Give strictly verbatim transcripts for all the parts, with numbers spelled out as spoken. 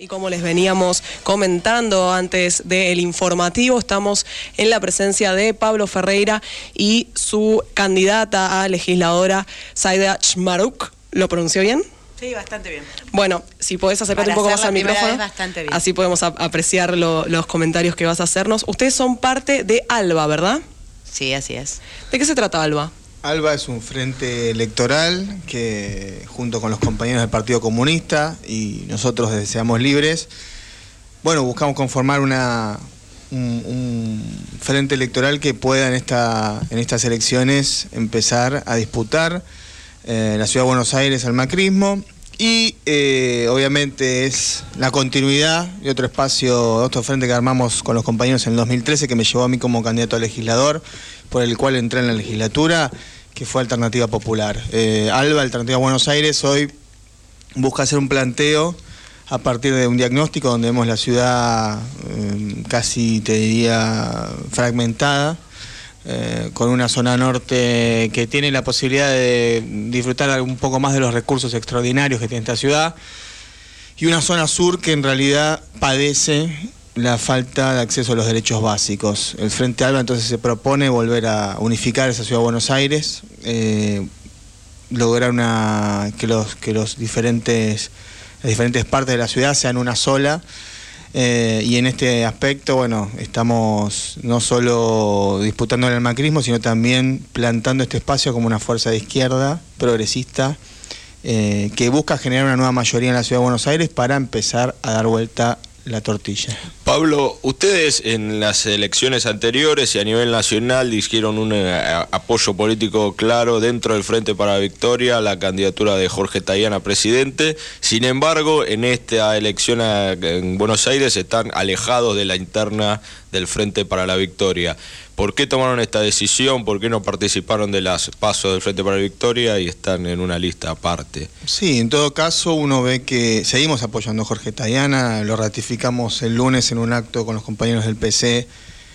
Y como les veníamos comentando antes del informativo, estamos en la presencia de Pablo Ferreira y su candidata a legisladora, Zaida Chmaruk. ¿Lo pronunció bien? Sí, bastante bien. Bueno, si podés acercarte un poco más al micrófono, bastante bien. Así podemos ap apreciar lo, los comentarios que vas a hacernos. Ustedes son parte de ALBA, ¿verdad? Sí, así es. ¿De qué se trata ALBA? ALBA es un frente electoral que, junto con los compañeros del Partido Comunista y nosotros desde Seamos Libres, bueno, buscamos conformar una, un, un frente electoral que pueda en, esta, en estas elecciones empezar a disputar eh, la Ciudad de Buenos Aires al macrismo y eh, obviamente es la continuidad de otro espacio, de otro frente que armamos con los compañeros en el dos mil trece que me llevó a mí como candidato a legislador, por el cual entré en la legislatura, que fue Alternativa Popular. Eh, ALBA, Alternativa Buenos Aires, hoy busca hacer un planteo a partir de un diagnóstico donde vemos la ciudad eh, casi, te diría, fragmentada, eh, con una zona norte que tiene la posibilidad de disfrutar un poco más de los recursos extraordinarios que tiene esta ciudad, y una zona sur que en realidad padece la falta de acceso a los derechos básicos. El Frente ALBA entonces se propone volver a unificar esa ciudad de Buenos Aires, eh, lograr una que los que los diferentes las diferentes partes de la ciudad sean una sola, eh, y en este aspecto, bueno, estamos no solo disputando el macrismo, sino también plantando este espacio como una fuerza de izquierda progresista, eh, que busca generar una nueva mayoría en la ciudad de Buenos Aires para empezar a dar vuelta la tortilla. Pablo, ustedes en las elecciones anteriores y a nivel nacional dijeron un eh, apoyo político claro dentro del Frente para la Victoria a la candidatura de Jorge Tayana a presidente. Sin embargo, en esta elección a, en Buenos Aires están alejados de la interna del Frente para la Victoria. ¿Por qué tomaron esta decisión? ¿Por qué no participaron de las pasos del Frente para la Victoria y están en una lista aparte? Sí, en todo caso uno ve que seguimos apoyando a Jorge Tayana, lo ratificamos el lunes en un acto con los compañeros del P C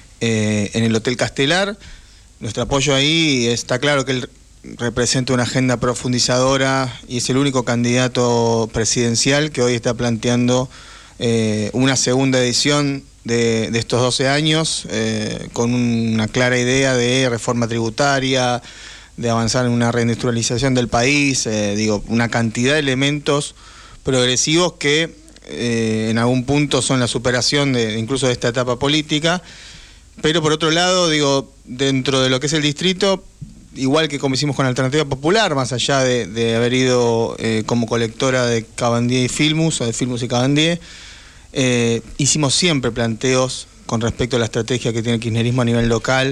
eh, en el Hotel Castelar. Nuestro apoyo ahí está claro que él representa una agenda profundizadora y es el único candidato presidencial que hoy está planteando eh, una segunda edición De, de estos doce años, eh, con una clara idea de reforma tributaria, de avanzar en una reindustrialización del país, eh, digo, una cantidad de elementos progresivos que eh, en algún punto son la superación de incluso de esta etapa política, pero por otro lado, digo, dentro de lo que es el distrito, igual que como hicimos con Alternativa Popular, más allá de, de haber ido eh, como colectora de Cabandier y Filmus, o de Filmus y Cabandier, Eh, hicimos siempre planteos con respecto a la estrategia que tiene el kirchnerismo a nivel local,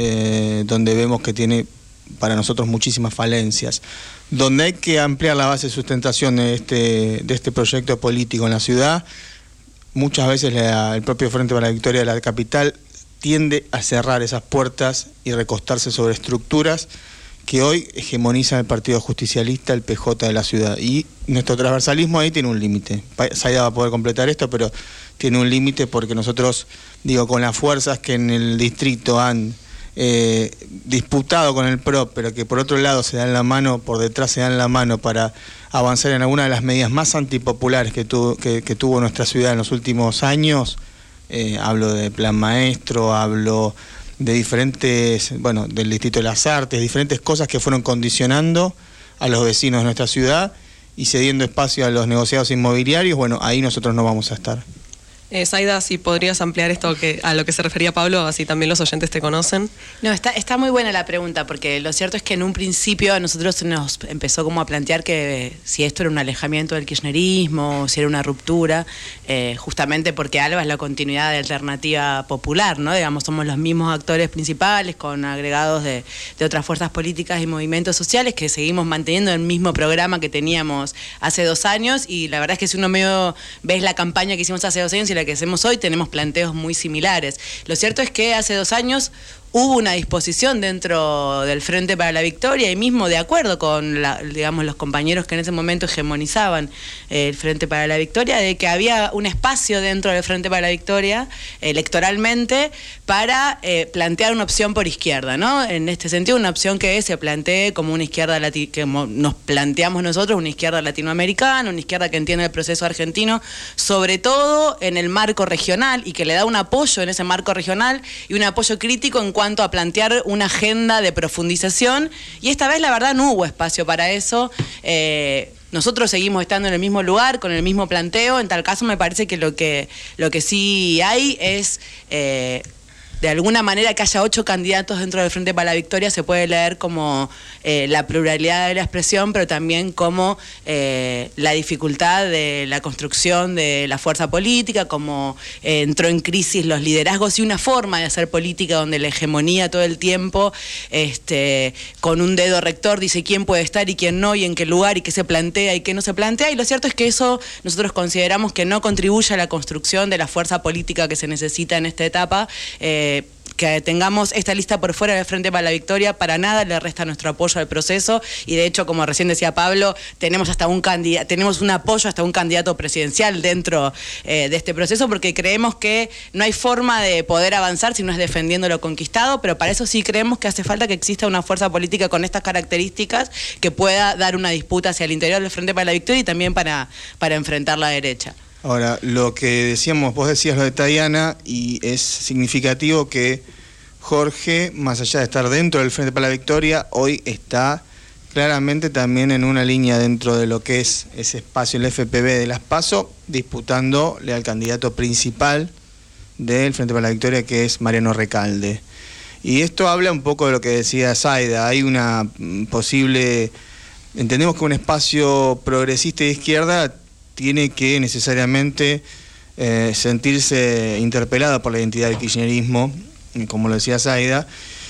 eh, donde vemos que tiene para nosotros muchísimas falencias, donde hay que ampliar la base de sustentación de este, de este proyecto político en la ciudad. Muchas veces la, el propio Frente para la Victoria de la capital tiende a cerrar esas puertas y recostarse sobre estructuras que hoy hegemonizan el Partido Justicialista, el P J de la ciudad. Y nuestro transversalismo ahí tiene un límite. Zaida va a poder completar esto, pero tiene un límite porque nosotros, digo, con las fuerzas que en el distrito han eh, disputado con el P R O, pero que por otro lado se dan la mano, por detrás se dan la mano para avanzar en alguna de las medidas más antipopulares que, tu, que, que tuvo nuestra ciudad en los últimos años, eh, hablo de Plan Maestro, hablo de diferentes, bueno, del Distrito de las Artes, diferentes cosas que fueron condicionando a los vecinos de nuestra ciudad y cediendo espacio a los negociados inmobiliarios. Bueno, ahí nosotros no vamos a estar. Eh, Zaida, si podrías ampliar esto que, a lo que se refería Pablo, así también los oyentes te conocen. No, está, está muy buena la pregunta, porque lo cierto es que en un principio a nosotros nos empezó como a plantear que si esto era un alejamiento del kirchnerismo, si era una ruptura, eh, justamente porque ALBA es la continuidad de Alternativa Popular, ¿no? Digamos, somos los mismos actores principales con agregados de, de otras fuerzas políticas y movimientos sociales que seguimos manteniendo el mismo programa que teníamos hace dos años, y la verdad es que si uno medio ves la campaña que hicimos hace dos años y la que hacemos hoy, tenemos planteos muy similares. Lo cierto es que hace dos años hubo una disposición dentro del Frente para la Victoria y mismo de acuerdo con la, digamos, los compañeros que en ese momento hegemonizaban eh, el Frente para la Victoria, de que había un espacio dentro del Frente para la Victoria electoralmente para eh, plantear una opción por izquierda, ¿no? En este sentido, una opción que se plantee como una izquierda lati- que nos planteamos nosotros, una izquierda latinoamericana, una izquierda que entiende el proceso argentino, sobre todo en el marco regional, y que le da un apoyo en ese marco regional y un apoyo crítico en cuanto a plantear una agenda de profundización, y esta vez la verdad no hubo espacio para eso. Eh, nosotros seguimos estando en el mismo lugar, con el mismo planteo. En tal caso me parece que lo que, lo que sí hay es... Eh, de alguna manera que haya ocho candidatos dentro del Frente para la Victoria se puede leer como eh, la pluralidad de la expresión, pero también como eh, la dificultad de la construcción de la fuerza política, como eh, entró en crisis los liderazgos y una forma de hacer política donde la hegemonía todo el tiempo, este, con un dedo rector, dice quién puede estar y quién no, y en qué lugar, y qué se plantea y qué no se plantea, y lo cierto es que eso nosotros consideramos que no contribuye a la construcción de la fuerza política que se necesita en esta etapa. Eh, que tengamos esta lista por fuera del Frente para la Victoria para nada le resta nuestro apoyo al proceso, y de hecho, como recién decía Pablo, tenemos hasta un candidato, tenemos un apoyo hasta un candidato presidencial dentro eh, de este proceso, porque creemos que no hay forma de poder avanzar si no es defendiendo lo conquistado, pero para eso sí creemos que hace falta que exista una fuerza política con estas características que pueda dar una disputa hacia el interior del Frente para la Victoria y también para, para enfrentar la derecha. Ahora, lo que decíamos, vos decías lo de Tayana, y es significativo que Jorge, más allá de estar dentro del Frente para la Victoria, hoy está claramente también en una línea dentro de lo que es ese espacio, el F P V de las PASO, disputándole al candidato principal del Frente para la Victoria, que es Mariano Recalde. Y esto habla un poco de lo que decía Zaida, hay una posible... Entendemos que un espacio progresista de izquierda tiene que necesariamente eh, sentirse interpelado por la identidad del kirchnerismo, como lo decía Zaida,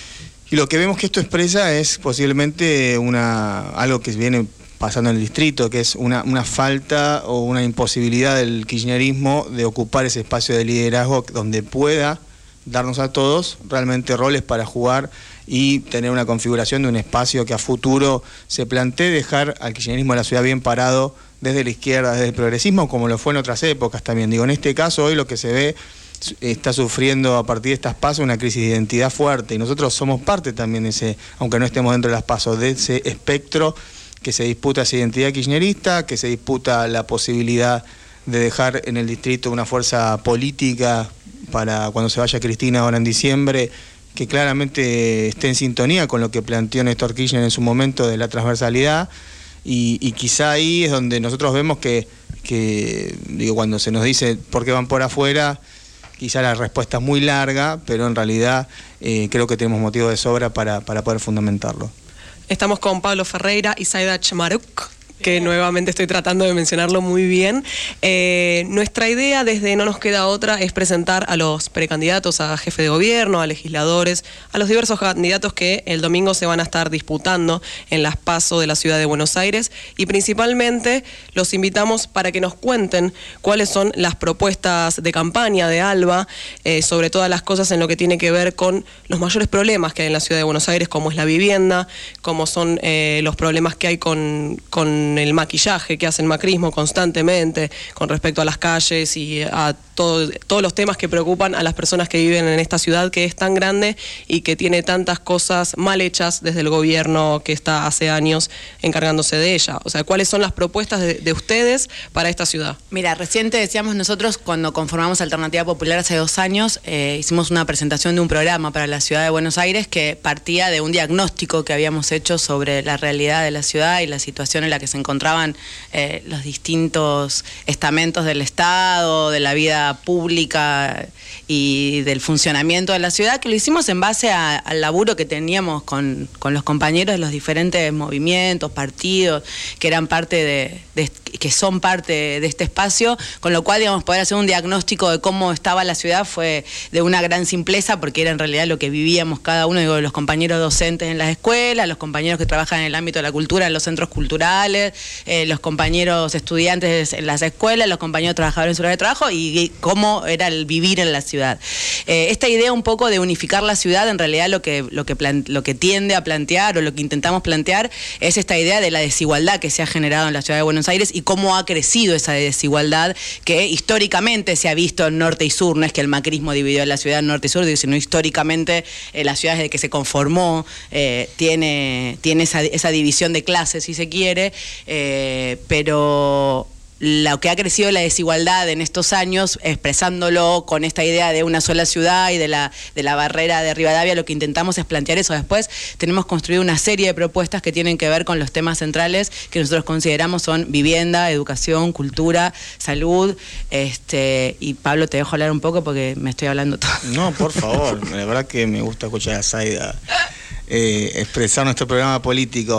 y lo que vemos que esto expresa es posiblemente una algo que viene pasando en el distrito, que es una, una falta o una imposibilidad del kirchnerismo de ocupar ese espacio de liderazgo donde pueda darnos a todos realmente roles para jugar y tener una configuración de un espacio que a futuro se plantee dejar al kirchnerismo de la ciudad bien parado desde la izquierda, desde el progresismo, como lo fue en otras épocas también. Digo, en este caso hoy lo que se ve está sufriendo a partir de estas PASO una crisis de identidad fuerte, y nosotros somos parte también de ese, aunque no estemos dentro de las PASO, de ese espectro que se disputa esa identidad kirchnerista, que se disputa la posibilidad de dejar en el distrito una fuerza política para cuando se vaya Cristina ahora en diciembre, que claramente esté en sintonía con lo que planteó Néstor Kirchner en su momento de la transversalidad. Y, y quizá ahí es donde nosotros vemos que, que, digo, cuando se nos dice por qué van por afuera, quizá la respuesta es muy larga, pero en realidad eh, creo que tenemos motivo de sobra para, para poder fundamentarlo. Estamos con Pablo Ferreira y Zaida Chmaruk, que nuevamente estoy tratando de mencionarlo muy bien. Eh, nuestra idea desde No Nos Queda Otra es presentar a los precandidatos a jefe de gobierno, a legisladores, a los diversos candidatos que el domingo se van a estar disputando en las PASO de la ciudad de Buenos Aires, y principalmente los invitamos para que nos cuenten cuáles son las propuestas de campaña de ALBA, eh, sobre todas las cosas en lo que tiene que ver con los mayores problemas que hay en la ciudad de Buenos Aires, como es la vivienda, como son eh, los problemas que hay con, con el maquillaje que hace el macrismo constantemente con respecto a las calles y a todo, todos los temas que preocupan a las personas que viven en esta ciudad, que es tan grande y que tiene tantas cosas mal hechas desde el gobierno que está hace años encargándose de ella. O sea, ¿cuáles son las propuestas de, de ustedes para esta ciudad? Mira, reciente decíamos nosotros, cuando conformamos Alternativa Popular hace dos años, eh, hicimos una presentación de un programa para la ciudad de Buenos Aires que partía de un diagnóstico que habíamos hecho sobre la realidad de la ciudad y la situación en la que se encontraban eh, los distintos estamentos del Estado, de la vida pública y del funcionamiento de la ciudad, que lo hicimos en base a, al laburo que teníamos con, con los compañeros de los diferentes movimientos, partidos, que eran parte de, de que son parte de este espacio, con lo cual, digamos, poder hacer un diagnóstico de cómo estaba la ciudad fue de una gran simpleza, porque era en realidad lo que vivíamos cada uno, digo, los compañeros docentes en las escuelas, los compañeros que trabajan en el ámbito de la cultura en los centros culturales, eh, los compañeros estudiantes en las escuelas, los compañeros trabajadores en su hora de trabajo, y cómo era el vivir en la ciudad. Eh, esta idea un poco de unificar la ciudad, en realidad lo que, lo, que plan, lo que tiende a plantear o lo que intentamos plantear es esta idea de la desigualdad que se ha generado en la ciudad de Buenos Aires y cómo ha crecido esa desigualdad que históricamente se ha visto en norte y sur. No es que el macrismo dividió la ciudad en norte y sur, sino históricamente eh, la ciudad desde que se conformó eh, tiene, tiene esa, esa división de clases, si se quiere, eh, pero lo que ha crecido la desigualdad en estos años, expresándolo con esta idea de una sola ciudad y de la, de la barrera de Rivadavia, lo que intentamos es plantear eso. Después tenemos construido una serie de propuestas que tienen que ver con los temas centrales que nosotros consideramos son vivienda, educación, cultura, salud. Este, y Pablo, te dejo hablar un poco porque me estoy hablando todo. No, por favor, la verdad que me gusta escuchar a Zaida eh, expresar nuestro programa político.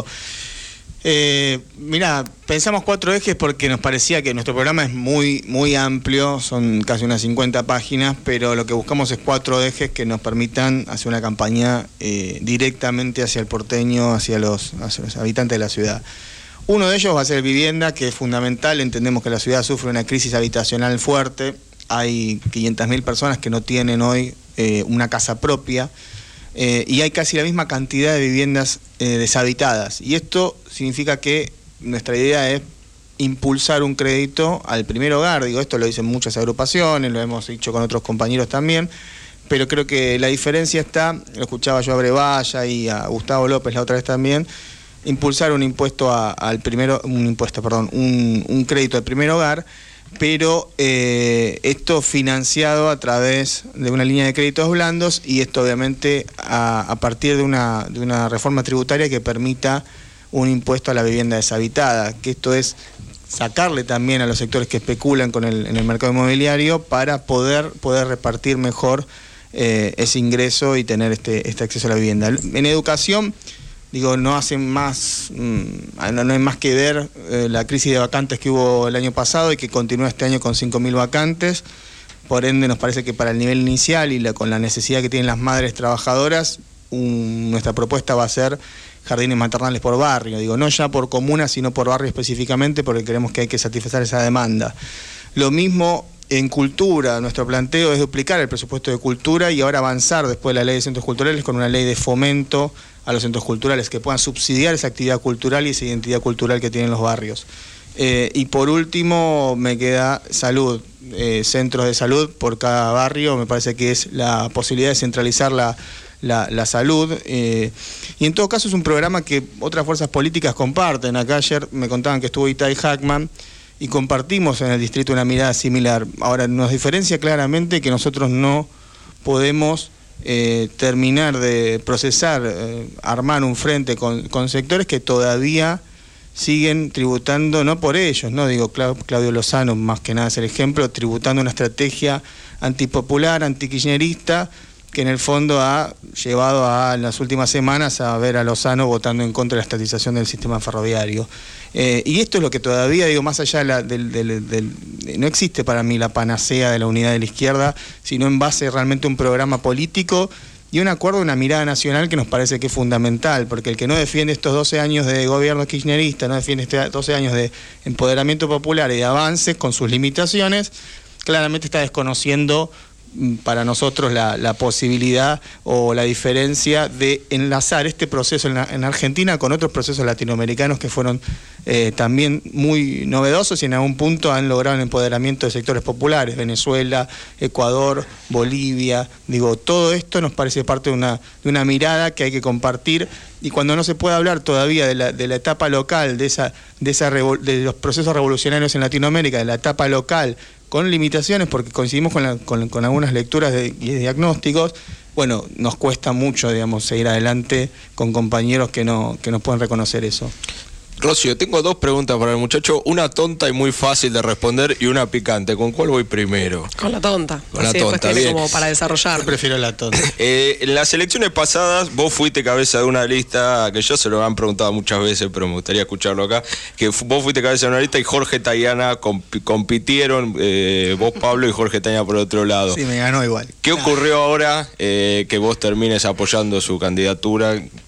Eh, mirá, pensamos cuatro ejes porque nos parecía que nuestro programa es muy, muy amplio, son casi unas cincuenta páginas, pero lo que buscamos es cuatro ejes que nos permitan hacer una campaña eh, directamente hacia el porteño, hacia los, hacia los habitantes de la ciudad. Uno de ellos va a ser vivienda, que es fundamental. Entendemos que la ciudad sufre una crisis habitacional fuerte, hay quinientas mil personas que no tienen hoy eh, una casa propia. Eh, y hay casi la misma cantidad de viviendas eh, deshabitadas. Y esto significa que nuestra idea es impulsar un crédito al primer hogar. Digo, esto lo dicen muchas agrupaciones, lo hemos dicho con otros compañeros también, pero creo que la diferencia está, lo escuchaba yo a Brevalla y a Gustavo López la otra vez también, impulsar un impuesto a, al primero, un impuesto, perdón, un, un crédito al primer hogar, pero eh, esto financiado a través de una línea de créditos blandos, y esto obviamente a, a partir de una, de una reforma tributaria que permita un impuesto a la vivienda deshabitada, que esto es sacarle también a los sectores que especulan con el, en el mercado inmobiliario para poder, poder repartir mejor eh, ese ingreso y tener este, este acceso a la vivienda. En educación, digo, no hacen más, no, no hay más que ver eh, la crisis de vacantes que hubo el año pasado y que continúa este año con cinco mil vacantes. Por ende, nos parece que para el nivel inicial y la, con la necesidad que tienen las madres trabajadoras, un, nuestra propuesta va a ser jardines maternales por barrio. Digo, no ya por comuna, sino por barrio específicamente, porque creemos que hay que satisfacer esa demanda. Lo mismo en cultura. Nuestro planteo es duplicar el presupuesto de cultura y ahora avanzar después de la ley de centros culturales con una ley de fomento a los centros culturales que puedan subsidiar esa actividad cultural y esa identidad cultural que tienen los barrios. Eh, y por último me queda salud, eh, centros de salud por cada barrio. Me parece que es la posibilidad de centralizar la, la, la salud, eh, y en todo caso es un programa que otras fuerzas políticas comparten. Acá ayer me contaban que estuvo Itay Hackman y compartimos en el distrito una mirada similar. Ahora, nos diferencia claramente que nosotros no podemos Eh, terminar de procesar, eh, armar un frente con, con sectores que todavía siguen tributando, no por ellos, no digo Claudio Lozano más que nada es el ejemplo, tributando una estrategia antipopular, antikirchnerista, que en el fondo ha llevado a, en las últimas semanas a ver a Lozano votando en contra de la estatización del sistema ferroviario. Eh, y esto es lo que todavía, digo, más allá de la, del, del, del... No existe para mí la panacea de la unidad de la izquierda, sino en base realmente a un programa político y un acuerdo, una mirada nacional que nos parece que es fundamental, porque el que no defiende estos doce años de gobierno kirchnerista, no defiende estos doce años de empoderamiento popular y de avances con sus limitaciones, claramente está desconociendo para nosotros la, la posibilidad o la diferencia de enlazar este proceso en, la, en Argentina con otros procesos latinoamericanos que fueron eh, también muy novedosos y en algún punto han logrado el empoderamiento de sectores populares, Venezuela, Ecuador, Bolivia. Digo, todo esto nos parece parte de una, de una mirada que hay que compartir, y cuando no se puede hablar todavía de la, de la etapa local, de, esa, de, esa de los procesos revolucionarios en Latinoamérica, de la etapa local, con limitaciones, porque coincidimos con, la, con, con algunas lecturas de, y de diagnósticos, bueno, nos cuesta mucho, digamos, seguir adelante con compañeros que no, que no pueden reconocer eso. Rocío, tengo dos preguntas para el muchacho, una tonta y muy fácil de responder y una picante. ¿Con cuál voy primero? Con la tonta. Con la Así tonta, bien. bien. Como para desarrollar. Yo prefiero la tonta. Eh, en las elecciones pasadas vos fuiste cabeza de una lista, que yo se lo han preguntado muchas veces, pero me gustaría escucharlo acá, que vos fuiste cabeza de una lista y Jorge Tayana comp compitieron, eh, vos Pablo y Jorge Tayana por otro lado. Sí, me ganó igual. ¿Qué ocurrió ahora eh, que vos termines apoyando su candidatura?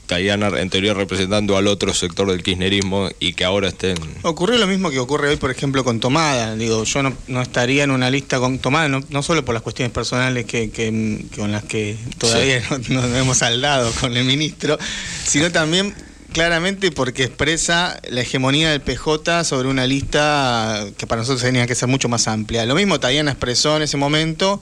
Tayana en teoría representando al otro sector del kirchnerismo y que ahora estén... Ocurrió lo mismo que ocurre hoy, por ejemplo, con Tomada. Digo, yo no, no estaría en una lista con Tomada, no, no solo por las cuestiones personales que, que, que con las que todavía sí. no, no hemos saldado con el ministro, sino también claramente porque expresa la hegemonía del P J sobre una lista que para nosotros tenía que ser mucho más amplia. Lo mismo Tayana expresó en ese momento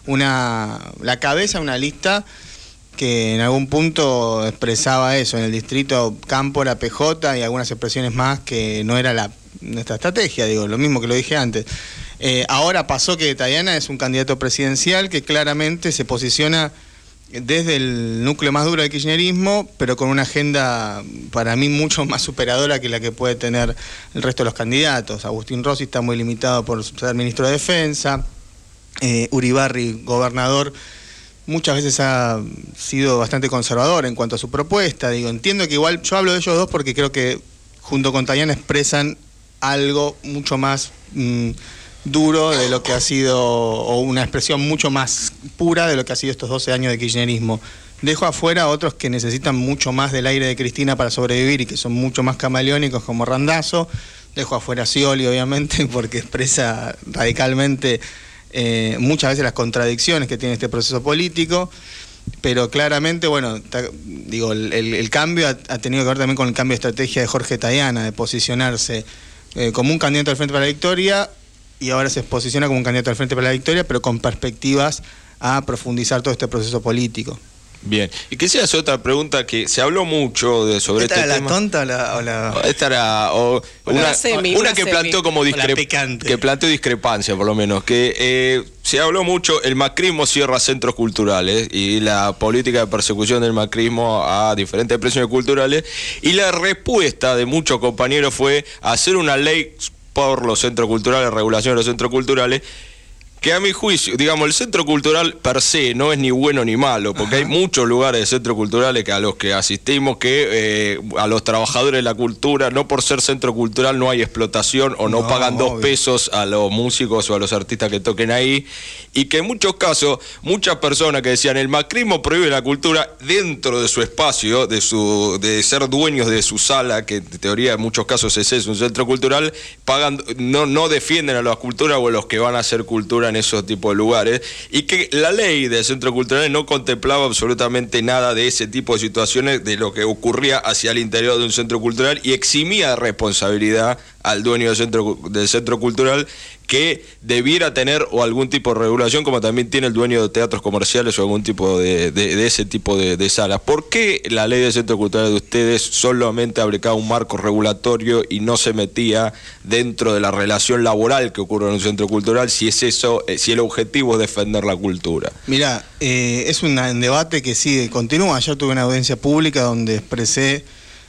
una la cabeza de una lista que en algún punto expresaba eso, en el distrito Cámpora, P J y algunas expresiones más que no era la nuestra estrategia, digo, lo mismo que lo dije antes. Eh, ahora pasó que Tayana es un candidato presidencial que claramente se posiciona desde el núcleo más duro del kirchnerismo, pero con una agenda para mí mucho más superadora que la que puede tener el resto de los candidatos. Agustín Rossi está muy limitado por ser ministro de Defensa, eh, Uribarri, gobernador, muchas veces ha sido bastante conservador en cuanto a su propuesta. Digo, entiendo que igual yo hablo de ellos dos porque creo que junto con Tayana expresan algo mucho más mmm, duro de lo que ha sido, o una expresión mucho más pura de lo que ha sido estos doce años de kirchnerismo. Dejo afuera a otros que necesitan mucho más del aire de Cristina para sobrevivir y que son mucho más camaleónicos, como Randazzo. Dejo afuera a Scioli, obviamente, porque expresa radicalmente Eh, muchas veces las contradicciones que tiene este proceso político, pero claramente, bueno, ta, digo, el, el, el cambio ha, ha tenido que ver también con el cambio de estrategia de Jorge Tayana, de posicionarse eh, como un candidato al Frente para la Victoria, y ahora se posiciona como un candidato al Frente para la Victoria, pero con perspectivas a profundizar todo este proceso político. Bien, y que sea otra pregunta que se habló mucho de, sobre ¿Esta este era tema. la tonta o la...? O la... Esta era o, una, una, semi, una una que semi. planteó como discrep que planteó discrepancia, por lo menos, que eh, se habló mucho, el macrismo cierra centros culturales y la política de persecución del macrismo a diferentes expresiones culturales, y la respuesta de muchos compañeros fue hacer una ley por los centros culturales, regulación de los centros culturales, que a mi juicio, digamos, el centro cultural per se no es ni bueno ni malo, porque Ajá. hay muchos lugares de centros culturales que a los que asistimos que eh, a los trabajadores de la cultura, no por ser centro cultural no hay explotación o no, no pagan obvio. dos pesos a los músicos o a los artistas que toquen ahí, y que en muchos casos, muchas personas que decían el macrismo prohíbe la cultura dentro de su espacio, de su de ser dueños de su sala, que en teoría en muchos casos es eso, un centro cultural, pagan no, no defienden a la cultura o a los que van a hacer cultura en esos tipos de lugares, y que la ley de centros culturales no contemplaba absolutamente nada de ese tipo de situaciones, de lo que ocurría hacia el interior de un centro cultural, y eximía de responsabilidad al dueño del centro, del centro cultural, que debiera tener o algún tipo de regulación, como también tiene el dueño de teatros comerciales o algún tipo de, de, de ese tipo de, de salas. ¿Por qué la ley de centros culturales de ustedes solamente aplicaba un marco regulatorio y no se metía dentro de la relación laboral que ocurre en un centro cultural, si es eso, si el objetivo es defender la cultura? Mirá, eh, es un debate que sigue, continúa. Ayer tuve una audiencia pública donde expresé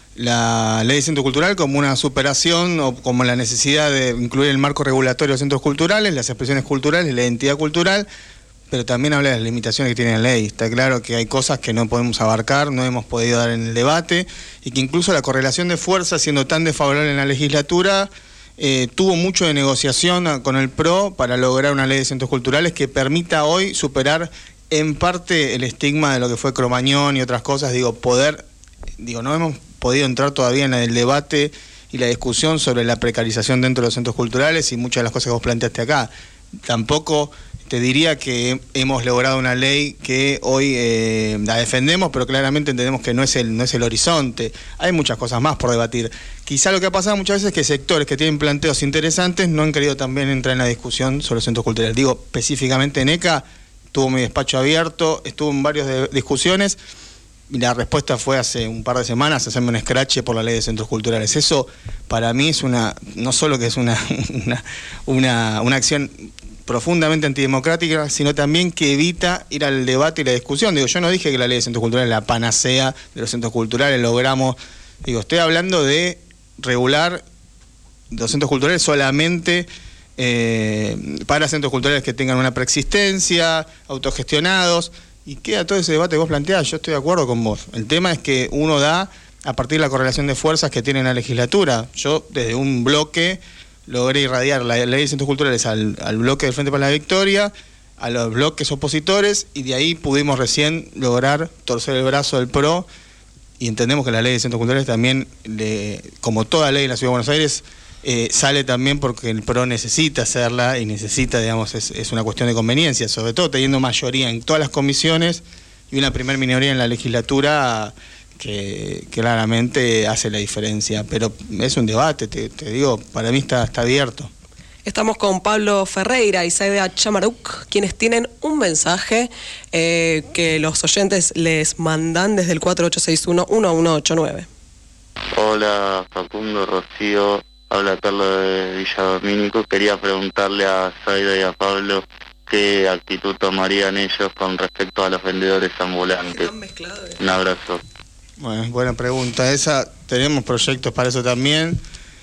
la ley de centro cultural como una superación o como la necesidad de incluir el marco regulatorio de los centros culturales, las expresiones culturales, la identidad cultural, pero también habla de las limitaciones que tiene la ley. Está claro que hay cosas que no podemos abarcar, no hemos podido dar en el debate, y que incluso la correlación de fuerzas, siendo tan desfavorable en la legislatura, eh, tuvo mucho de negociación con el P R O para lograr una ley de centros culturales que permita hoy superar en parte el estigma de lo que fue Cromañón y otras cosas. Digo, poder, digo, no hemos podido entrar todavía en el debate y la discusión sobre la precarización dentro de los centros culturales y muchas de las cosas que vos planteaste acá. Tampoco te diría que hemos logrado una ley que hoy eh, la defendemos, pero claramente entendemos que no es el no es el horizonte. Hay muchas cosas más por debatir. Quizá lo que ha pasado muchas veces es que sectores que tienen planteos interesantes no han querido también entrar en la discusión sobre los centros culturales. Digo, específicamente NECA tuvo mi despacho abierto, estuvo en varias de, discusiones, y la respuesta fue hace un par de semanas hacerme un escrache por la ley de centros culturales. Eso para mí es una, no solo que es una, una, una, una acción profundamente antidemocrática, sino también que evita ir al debate y la discusión. Digo, yo no dije que la ley de centros culturales es la panacea de los centros culturales, logramos, digo, estoy hablando de regular los centros culturales solamente eh, para centros culturales que tengan una preexistencia, autogestionados. Y queda todo ese debate que vos planteás, yo estoy de acuerdo con vos. El tema es que uno da a partir de la correlación de fuerzas que tiene la legislatura. Yo, desde un bloque, logré irradiar la ley de centros culturales al, al bloque del Frente para la Victoria, a los bloques opositores, y de ahí pudimos recién lograr torcer el brazo del P R O y entendemos que la ley de centros culturales también, le, como toda ley en la Ciudad de Buenos Aires, eh, sale también porque el PRO necesita hacerla y necesita, digamos, es, es una cuestión de conveniencia, sobre todo teniendo mayoría en todas las comisiones y una primer minoría en la legislatura que, que claramente hace la diferencia. Pero es un debate, te, te digo, para mí está, está abierto. Estamos con Pablo Ferreira y Saida Chamaruk, quienes tienen un mensaje eh, que los oyentes les mandan desde el cuatro ocho seis uno, uno uno ocho nueve. Hola Facundo, Rocío, habla Carlos de Villa Domínico. Quería preguntarle a Saida y a Pablo qué actitud tomarían ellos con respecto a los vendedores ambulantes. Un abrazo. Bueno, buena pregunta esa. Tenemos proyectos para eso también.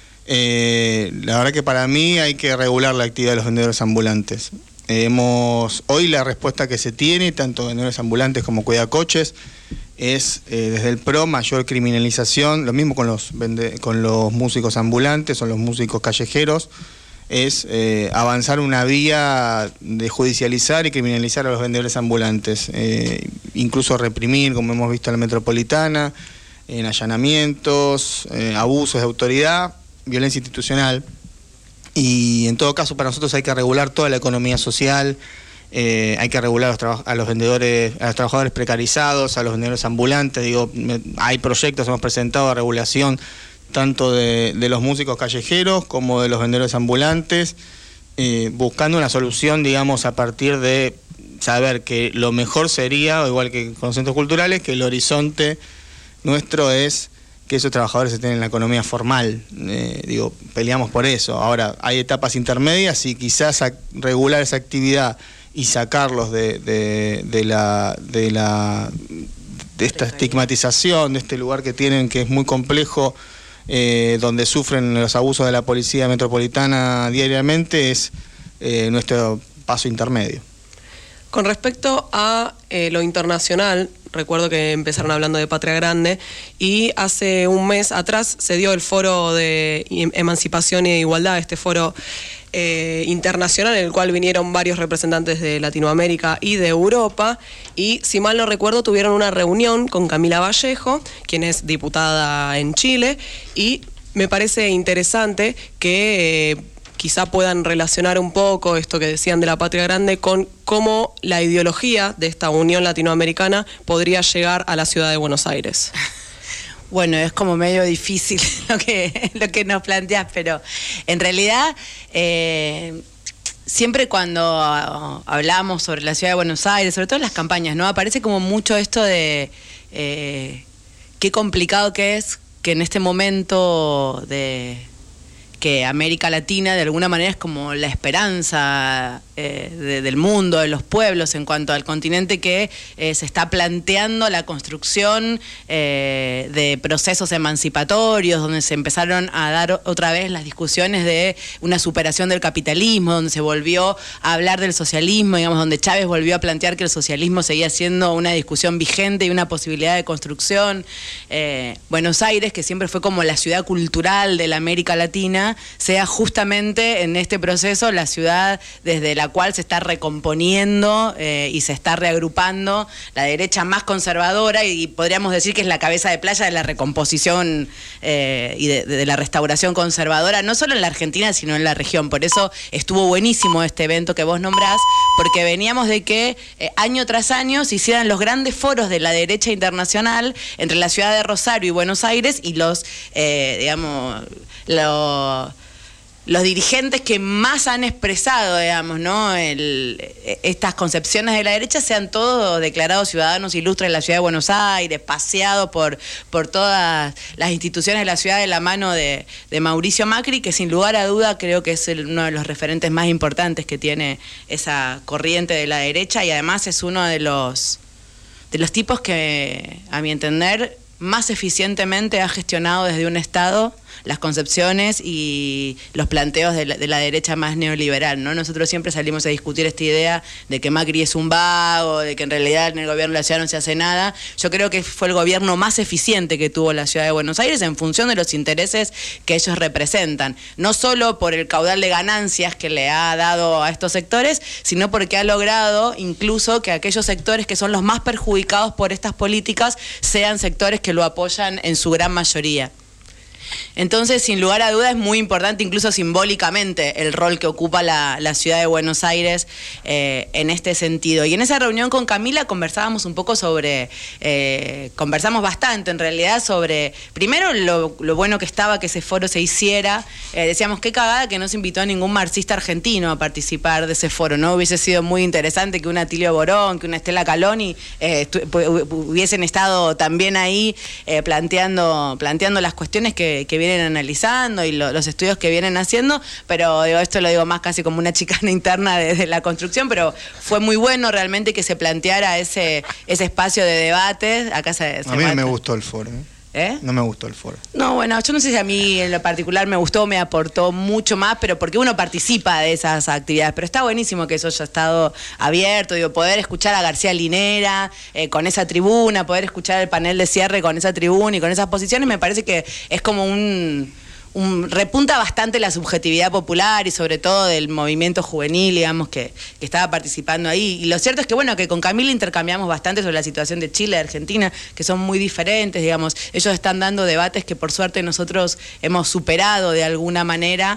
Eh, la verdad que para mí hay que regular la actividad de los vendedores ambulantes. Eh, hemos hoy la respuesta que se tiene, tanto vendedores ambulantes como cuidacoches, es eh, desde el PRO mayor criminalización, lo mismo con los, vende, con los músicos ambulantes o los músicos callejeros, es eh, avanzar una vía de judicializar y criminalizar a los vendedores ambulantes, eh, incluso reprimir, como hemos visto en la metropolitana, en allanamientos, eh, abusos de autoridad, violencia institucional, y en todo caso para nosotros hay que regular toda la economía social, eh, hay que regular a los, a los vendedores, a los trabajadores precarizados, a los vendedores ambulantes. Digo, me, hay proyectos, hemos presentado de regulación tanto de, de los músicos callejeros como de los vendedores ambulantes, eh, buscando una solución, digamos, a partir de saber que lo mejor sería, igual que con los centros culturales, que el horizonte nuestro es que esos trabajadores estén en la economía formal. Eh, digo, peleamos por eso. Ahora, hay etapas intermedias y quizás regular esa actividad y sacarlos de, de, de la de la de esta estigmatización, de este lugar que tienen, que es muy complejo, eh, donde sufren los abusos de la policía metropolitana diariamente, es eh, nuestro paso intermedio. Con respecto a eh, lo internacional, recuerdo que empezaron hablando de Patria Grande y hace un mes atrás se dio el foro de emancipación e igualdad, este foro eh, internacional en el cual vinieron varios representantes de Latinoamérica y de Europa, y si mal no recuerdo tuvieron una reunión con Camila Vallejo, quien es diputada en Chile, y me parece interesante que eh, quizá puedan relacionar un poco esto que decían de la Patria Grande con cómo la ideología de esta Unión Latinoamericana podría llegar a la ciudad de Buenos Aires. Bueno, es como medio difícil lo que, lo que nos planteás, pero en realidad eh, siempre cuando hablamos sobre la ciudad de Buenos Aires, sobre todo en las campañas, ¿no? Aparece como mucho esto de eh, qué complicado que es que en este momento de... que América Latina de alguna manera es como la esperanza eh, de, del mundo, de los pueblos, en cuanto al continente que eh, se está planteando la construcción eh, de procesos emancipatorios, donde se empezaron a dar otra vez las discusiones de una superación del capitalismo, donde se volvió a hablar del socialismo, digamos, donde Chávez volvió a plantear que el socialismo seguía siendo una discusión vigente y una posibilidad de construcción. Eh, Buenos Aires, que siempre fue como la ciudad cultural de la América Latina, sea justamente en este proceso la ciudad desde la cual se está recomponiendo eh, y se está reagrupando la derecha más conservadora, y podríamos decir que es la cabeza de playa de la recomposición eh, y de, de la restauración conservadora, no solo en la Argentina sino en la región. Por eso estuvo buenísimo este evento que vos nombrás, porque veníamos de que eh, año tras año se hicieran los grandes foros de la derecha internacional entre la ciudad de Rosario y Buenos Aires, y los, eh, digamos, los los dirigentes que más han expresado, digamos, ¿no?, el, estas concepciones de la derecha sean todos declarados ciudadanos ilustres de la ciudad de Buenos Aires, paseados por, por todas las instituciones de la ciudad de la mano de, de Mauricio Macri, que sin lugar a duda creo que es el, uno de los referentes más importantes que tiene esa corriente de la derecha, y además es uno de los, de los tipos que, a mi entender, más eficientemente ha gestionado desde un Estado las concepciones y los planteos de la, de la derecha más neoliberal, ¿no? Nosotros siempre salimos a discutir esta idea de que Macri es un vago, de que en realidad en el gobierno de la ciudad no se hace nada. Yo creo que fue el gobierno más eficiente que tuvo la ciudad de Buenos Aires en función de los intereses que ellos representan, no solo por el caudal de ganancias que le ha dado a estos sectores, sino porque ha logrado incluso que aquellos sectores que son los más perjudicados por estas políticas sean sectores que lo apoyan en su gran mayoría. Entonces, sin lugar a dudas, es muy importante, incluso simbólicamente, el rol que ocupa la, la ciudad de Buenos Aires eh, en este sentido. Y en esa reunión con Camila conversábamos un poco sobre, eh, conversamos bastante en realidad sobre, primero, lo, lo bueno que estaba que ese foro se hiciera. Eh, decíamos, qué cagada que no se invitó a ningún marxista argentino a participar de ese foro, ¿no? Hubiese sido muy interesante que una Atilio Borón, que una Estela Caloni eh, hubiesen estado también ahí eh, planteando, planteando las cuestiones que, que vienen analizando y lo, los estudios que vienen haciendo, pero digo, esto lo digo más casi como una chicana interna de, de la construcción, pero fue muy bueno realmente que se planteara ese, ese espacio de debate. Acá se, se a mí va, no me gustó el foro, ¿eh? ¿Eh? No me gustó el foro. No, bueno, yo no sé si a mí en lo particular me gustó, me aportó mucho más, pero porque uno participa de esas actividades. Pero está buenísimo que eso haya estado abierto, digo, poder escuchar a García Linera eh, con esa tribuna, poder escuchar el panel de cierre con esa tribuna y con esas posiciones, me parece que es como un... Un, repunta bastante la subjetividad popular y sobre todo del movimiento juvenil, digamos, que, que estaba participando ahí. Y lo cierto es que, bueno, que con Camila intercambiamos bastante sobre la situación de Chile, de Argentina, que son muy diferentes, digamos. Ellos están dando debates que por suerte nosotros hemos superado de alguna manera.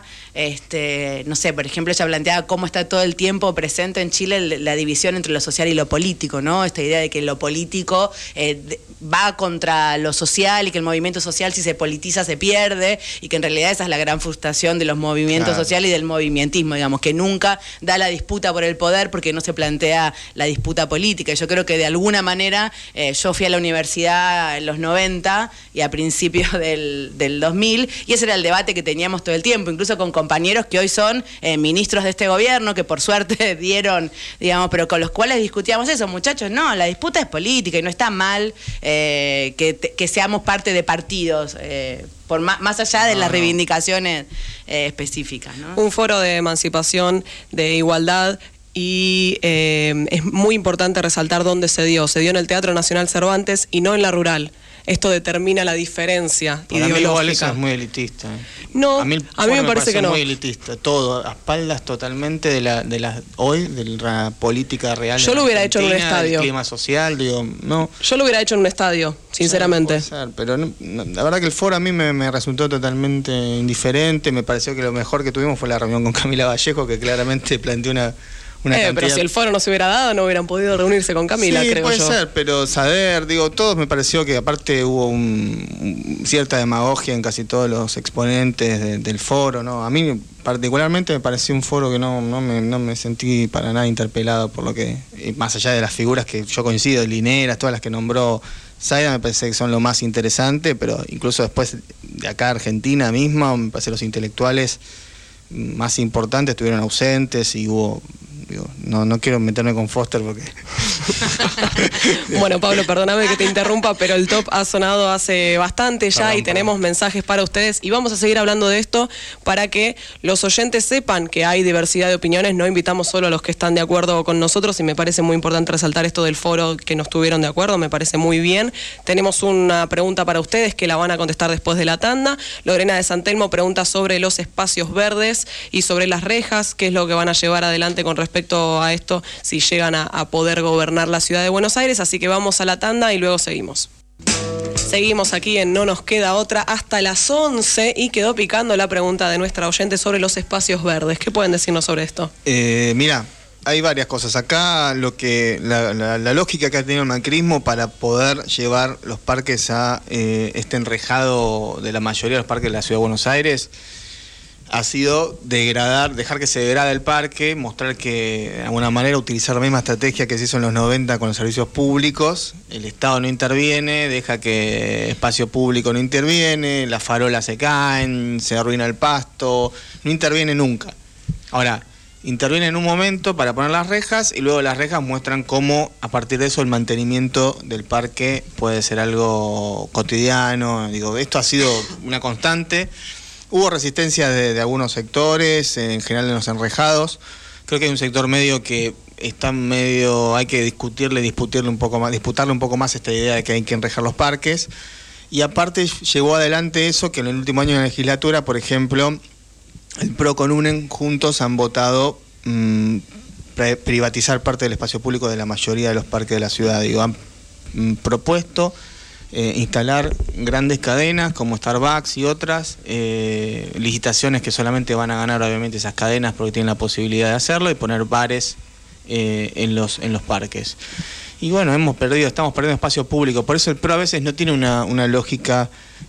Este, no sé, por ejemplo, ella planteaba cómo está todo el tiempo presente en Chile la división entre lo social y lo político, ¿no? Esta idea de que lo político eh, va contra lo social y que el movimiento social, si se politiza, se pierde, y que en realidad esa es la gran frustración de los movimientos claro. sociales y del movimentismo, digamos, que nunca da la disputa por el poder porque no se plantea la disputa política. Y yo creo que de alguna manera eh, yo fui a la universidad en los noventa y a principios del, del dos mil, y ese era el debate que teníamos todo el tiempo, incluso con compañeros que hoy son eh, ministros de este gobierno, que por suerte dieron, digamos, pero con los cuales discutíamos eso, muchachos, no, la disputa es política y no está mal eh, que, que seamos parte de partidos, eh, por más, más allá de las reivindicaciones eh, específicas, ¿no? Un foro de emancipación, de igualdad, y eh, es muy importante resaltar dónde se dio. Se dio en el Teatro Nacional Cervantes y no en la Rural. Esto determina la diferencia Para ideológica. mí igual eso es muy elitista. No, a mí, el a mí me foro parece que no. muy elitista, todo, a espaldas totalmente de la, de la hoy, de la política real. Yo de lo hubiera hecho en un Argentina, estadio. del clima social, digo, no. Yo lo hubiera hecho en un estadio, sinceramente. Sí, puede ser, pero no, no, la verdad que el foro a mí me, me resultó totalmente indiferente. Me pareció que lo mejor que tuvimos fue la reunión con Camila Vallejo, que claramente planteó una... Una Eh, pero si el foro no se hubiera dado, no hubieran podido reunirse con Camila, sí, creo puede yo. ser, pero saber, digo, todos me pareció que aparte hubo un, un, cierta demagogia en casi todos los exponentes de, del foro, ¿no? A mí particularmente me pareció un foro que no, no, me, no me sentí para nada interpelado por lo que, más allá de las figuras que yo coincido, Lineras, todas las que nombró Zaida, me parece que son lo más interesante, pero incluso después de acá Argentina misma, me parece que los intelectuales más importantes estuvieron ausentes y hubo... Digo, no, no quiero meterme con Foster porque... Bueno, Pablo, perdóname que te interrumpa, pero el top ha sonado hace bastante ya. Perdón, y tenemos perdón. mensajes para ustedes y vamos a seguir hablando de esto para que los oyentes sepan que hay diversidad de opiniones. No invitamos solo a los que están de acuerdo con nosotros y me parece muy importante resaltar esto del foro que no estuvieron de acuerdo, me parece muy bien. Tenemos una pregunta para ustedes que la van a contestar después de la tanda. Lorena de San Telmo pregunta sobre los espacios verdes y sobre las rejas, qué es lo que van a llevar adelante con respecto respecto a esto, si llegan a, a poder gobernar la ciudad de Buenos Aires. Así que vamos a la tanda y luego seguimos. Seguimos aquí en No Nos Queda Otra hasta las once y quedó picando la pregunta de nuestra oyente sobre los espacios verdes. ¿Qué pueden decirnos sobre esto? Eh, mira, hay varias cosas. Acá lo que la, la, la lógica que ha tenido el macrismo para poder llevar los parques a eh, este enrejado de la mayoría de los parques de la ciudad de Buenos Aires ha sido degradar, dejar que se degrade el parque, mostrar que de alguna manera utilizar la misma estrategia que se hizo en los noventa con los servicios públicos. El Estado no interviene, deja que espacio público no interviene, las farolas se caen, se arruina el pasto, no interviene nunca. Ahora, intervienen en un momento para poner las rejas y luego las rejas muestran cómo a partir de eso el mantenimiento del parque puede ser algo cotidiano. Digo, esto ha sido una constante. Hubo resistencia de, de algunos sectores, en general de los enrejados. Creo que hay un sector medio que está medio, hay que discutirle, discutirle un poco más, disputarle un poco más esta idea de que hay que enrejar los parques. Y aparte llevó adelante eso que en el último año de la legislatura, por ejemplo, el P R O con UNEN juntos han votado mmm, privatizar parte del espacio público de la mayoría de los parques de la ciudad. Digo, han mmm, propuesto eh, instalar grandes cadenas como Starbucks y otras, eh, licitaciones que solamente van a ganar obviamente esas cadenas porque tienen la posibilidad de hacerlo, y poner bares eh, en los, en los parques. Y bueno, hemos perdido, estamos perdiendo espacio público. Por eso el P R O a veces no tiene una, una lógica,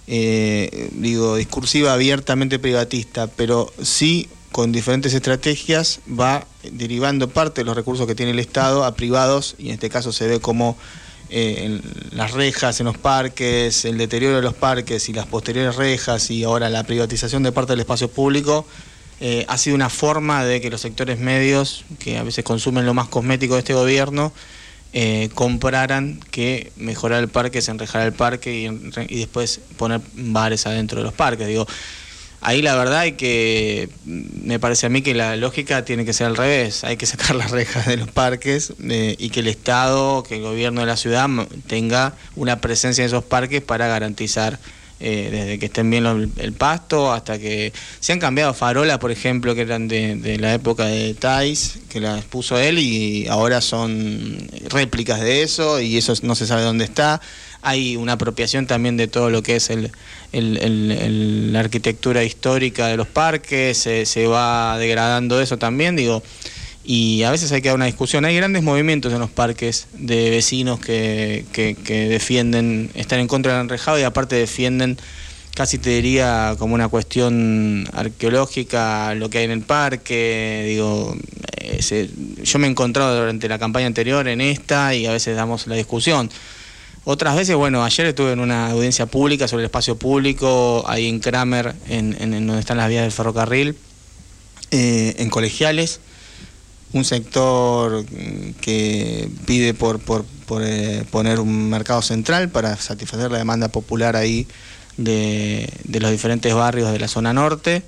eh, digo, discursiva abiertamente privatista, pero sí con diferentes estrategias va derivando parte de los recursos que tiene el Estado a privados, y en este caso se ve como eh, en las rejas en los parques, el deterioro de los parques y las posteriores rejas, y ahora la privatización de parte del espacio público, eh, ha sido una forma de que los sectores medios, que a veces consumen lo más cosmético de este gobierno, Eh, compraran que mejorar el parque es enrejar el parque y, y después poner bares adentro de los parques. Digo, ahí la verdad hay que, me parece a mí que la lógica tiene que ser al revés, hay que sacar las rejas de los parques eh, y que el Estado, que el gobierno de la ciudad tenga una presencia en esos parques para garantizar Eh, desde que estén bien los, el pasto hasta que se han cambiado farolas, por ejemplo, que eran de, de la época de Thais, que las puso él, y ahora son réplicas de eso, y eso no se sabe dónde está. Hay una apropiación también de todo lo que es el, el, el, el, la arquitectura histórica de los parques, se, se va degradando eso también, digo. Y a veces hay que dar una discusión. Hay grandes movimientos en los parques de vecinos que, que, que defienden, están en contra del enrejado, y aparte defienden, casi te diría, como una cuestión arqueológica lo que hay en el parque. Digo, ese, yo me he encontrado durante la campaña anterior en esta, y a veces damos la discusión. Otras veces, bueno, ayer estuve en una audiencia pública sobre el espacio público, ahí en Kramer, en, en, en donde están las vías del ferrocarril, eh, en Colegiales. Un sector que pide por, por, por eh, poner un mercado central para satisfacer la demanda popular ahí de, de los diferentes barrios de la zona norte,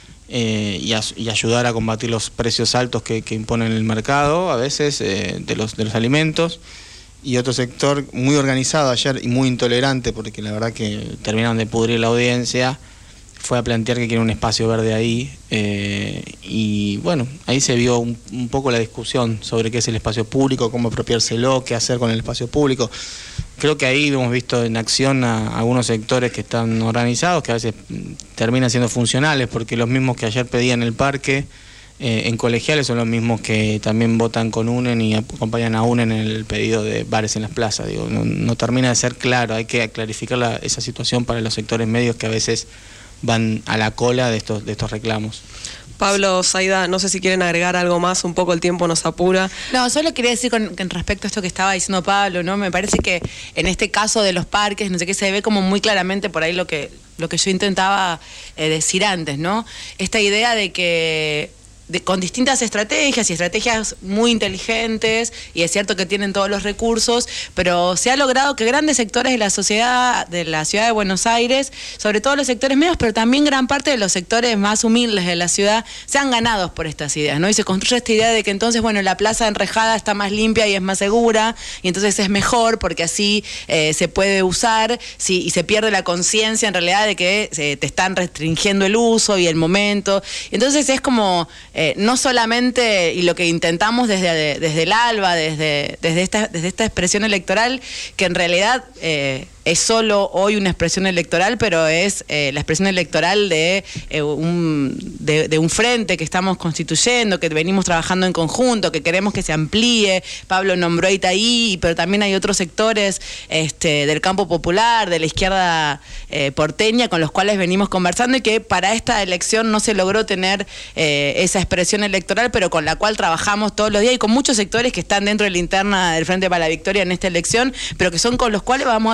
eh, y, a, y ayudar a combatir los precios altos que, que imponen el mercado a veces eh, de, los, de los alimentos. Y otro sector muy organizado ayer y muy intolerante, porque la verdad que terminaron de pudrir la audiencia, fue a plantear que quiere un espacio verde ahí, eh, y bueno, ahí se vio un, un poco la discusión sobre qué es el espacio público, cómo apropiárselo, qué hacer con el espacio público. Creo que ahí hemos visto en acción a algunos sectores que están organizados, que a veces terminan siendo funcionales, porque los mismos que ayer pedían el parque eh, en Colegiales son los mismos que también votan con UNEN y acompañan a UNEN en el pedido de bares en las plazas. Digo, no, no termina de ser claro, hay que clarificar la, esa situación para los sectores medios que a veces van a la cola de estos, de estos reclamos. Pablo, Zaida, no sé si quieren agregar algo más, un poco el tiempo nos apura. No, solo quería decir con, con respecto a esto que estaba diciendo Pablo, ¿no? Me parece que en este caso de los parques, no sé qué, se ve como muy claramente por ahí lo que, lo que yo intentaba eh, decir antes, ¿no? Esta idea de que De, con distintas estrategias y estrategias muy inteligentes, y es cierto que tienen todos los recursos, pero se ha logrado que grandes sectores de la sociedad, de la ciudad de Buenos Aires, sobre todo los sectores medios, pero también gran parte de los sectores más humildes de la ciudad, sean ganados por estas ideas, ¿no? Y se construye esta idea de que entonces, bueno, la plaza enrejada está más limpia y es más segura, y entonces es mejor porque así eh, se puede usar, sí, y se pierde la conciencia en realidad de que eh, te están restringiendo el uso y el momento. Entonces es como Eh, no solamente, y lo que intentamos desde, desde el ALBA, desde, desde, esta, desde esta expresión electoral, que en realidad eh, es solo hoy una expresión electoral, pero es eh, la expresión electoral de, eh, un, de, de un frente que estamos constituyendo, que venimos trabajando en conjunto, que queremos que se amplíe. Pablo nombró a Itaí, pero también hay otros sectores este, del campo popular, de la izquierda eh, porteña, con los cuales venimos conversando, y que para esta elección no se logró tener eh, esa expresión electoral, pero con la cual trabajamos todos los días, y con muchos sectores que están dentro de la interna del Frente para la Victoria en esta elección, pero que son con los cuales vamos a tener que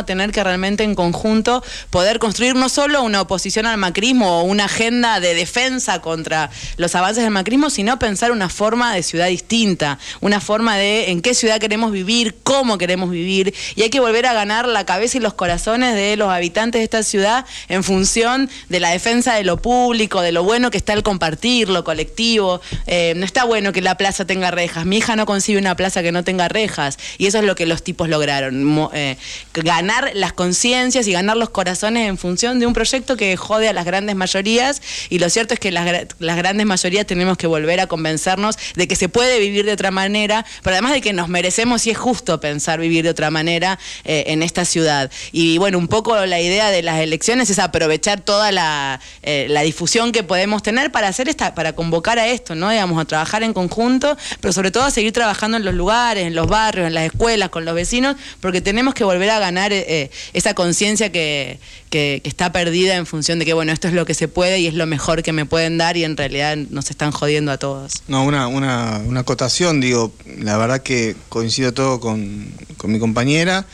que realmente en conjunto poder construir no solo una oposición al macrismo o una agenda de defensa contra los avances del macrismo, sino pensar una forma de ciudad distinta, una forma de en qué ciudad queremos vivir, cómo queremos vivir, y hay que volver a ganar la cabeza y los corazones de los habitantes de esta ciudad en función de la defensa de lo público, de lo bueno que está el compartir, lo colectivo. Eh, no está bueno que la plaza tenga rejas. Mi hija no concibe una plaza que no tenga rejas, y eso es lo que los tipos lograron, Mo, eh, ganar las conciencias y ganar los corazones en función de un proyecto que jode a las grandes mayorías, y lo cierto es que las, las grandes mayorías tenemos que volver a convencernos de que se puede vivir de otra manera, pero además de que nos merecemos y es justo pensar vivir de otra manera eh, en esta ciudad. Y bueno, un poco la idea de las elecciones es aprovechar toda la, eh, la difusión que podemos tener para hacer esta, para convocar a esto, ¿no? Digamos, a trabajar en conjunto, pero sobre todo a seguir trabajando en los lugares, en los barrios, en las escuelas, con los vecinos, porque tenemos que volver a ganar eh, esa conciencia que, que, que está perdida en función de que, bueno, esto es lo que se puede y es lo mejor que me pueden dar, y en realidad nos están jodiendo a todos. No, una, una, una acotación, digo, la verdad que coincido todo con, con mi compañera.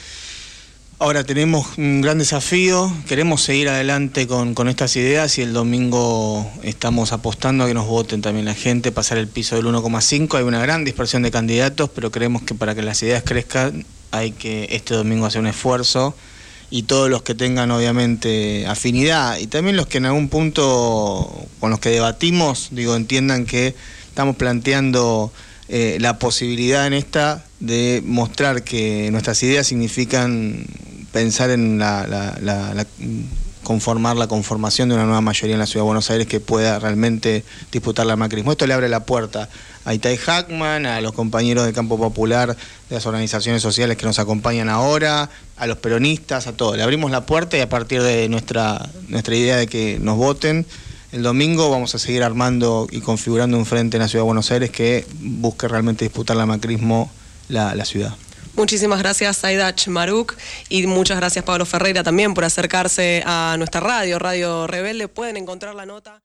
Ahora tenemos un gran desafío, queremos seguir adelante con, con estas ideas, y el domingo estamos apostando a que nos voten también la gente, pasar el piso del uno coma cinco. Hay una gran dispersión de candidatos, pero creemos que para que las ideas crezcan hay que este domingo hacer un esfuerzo, y todos los que tengan obviamente afinidad, y también los que en algún punto con los que debatimos, digo, entiendan que estamos planteando eh, la posibilidad en esta de mostrar que nuestras ideas significan pensar en la, la, la, la conformar la conformación de una nueva mayoría en la Ciudad de Buenos Aires que pueda realmente disputarle al macrismo. Esto le abre la puerta a Itay Hackman, a los compañeros del campo popular, de las organizaciones sociales que nos acompañan ahora, a los peronistas, a todos. Le abrimos la puerta, y a partir de nuestra, nuestra idea de que nos voten, el domingo vamos a seguir armando y configurando un frente en la Ciudad de Buenos Aires que busque realmente disputarle al macrismo la, la ciudad. Muchísimas gracias, Saida Chmaruk, y muchas gracias, Pablo Ferreira, también por acercarse a nuestra radio, Radio Rebelde. Pueden encontrar la nota.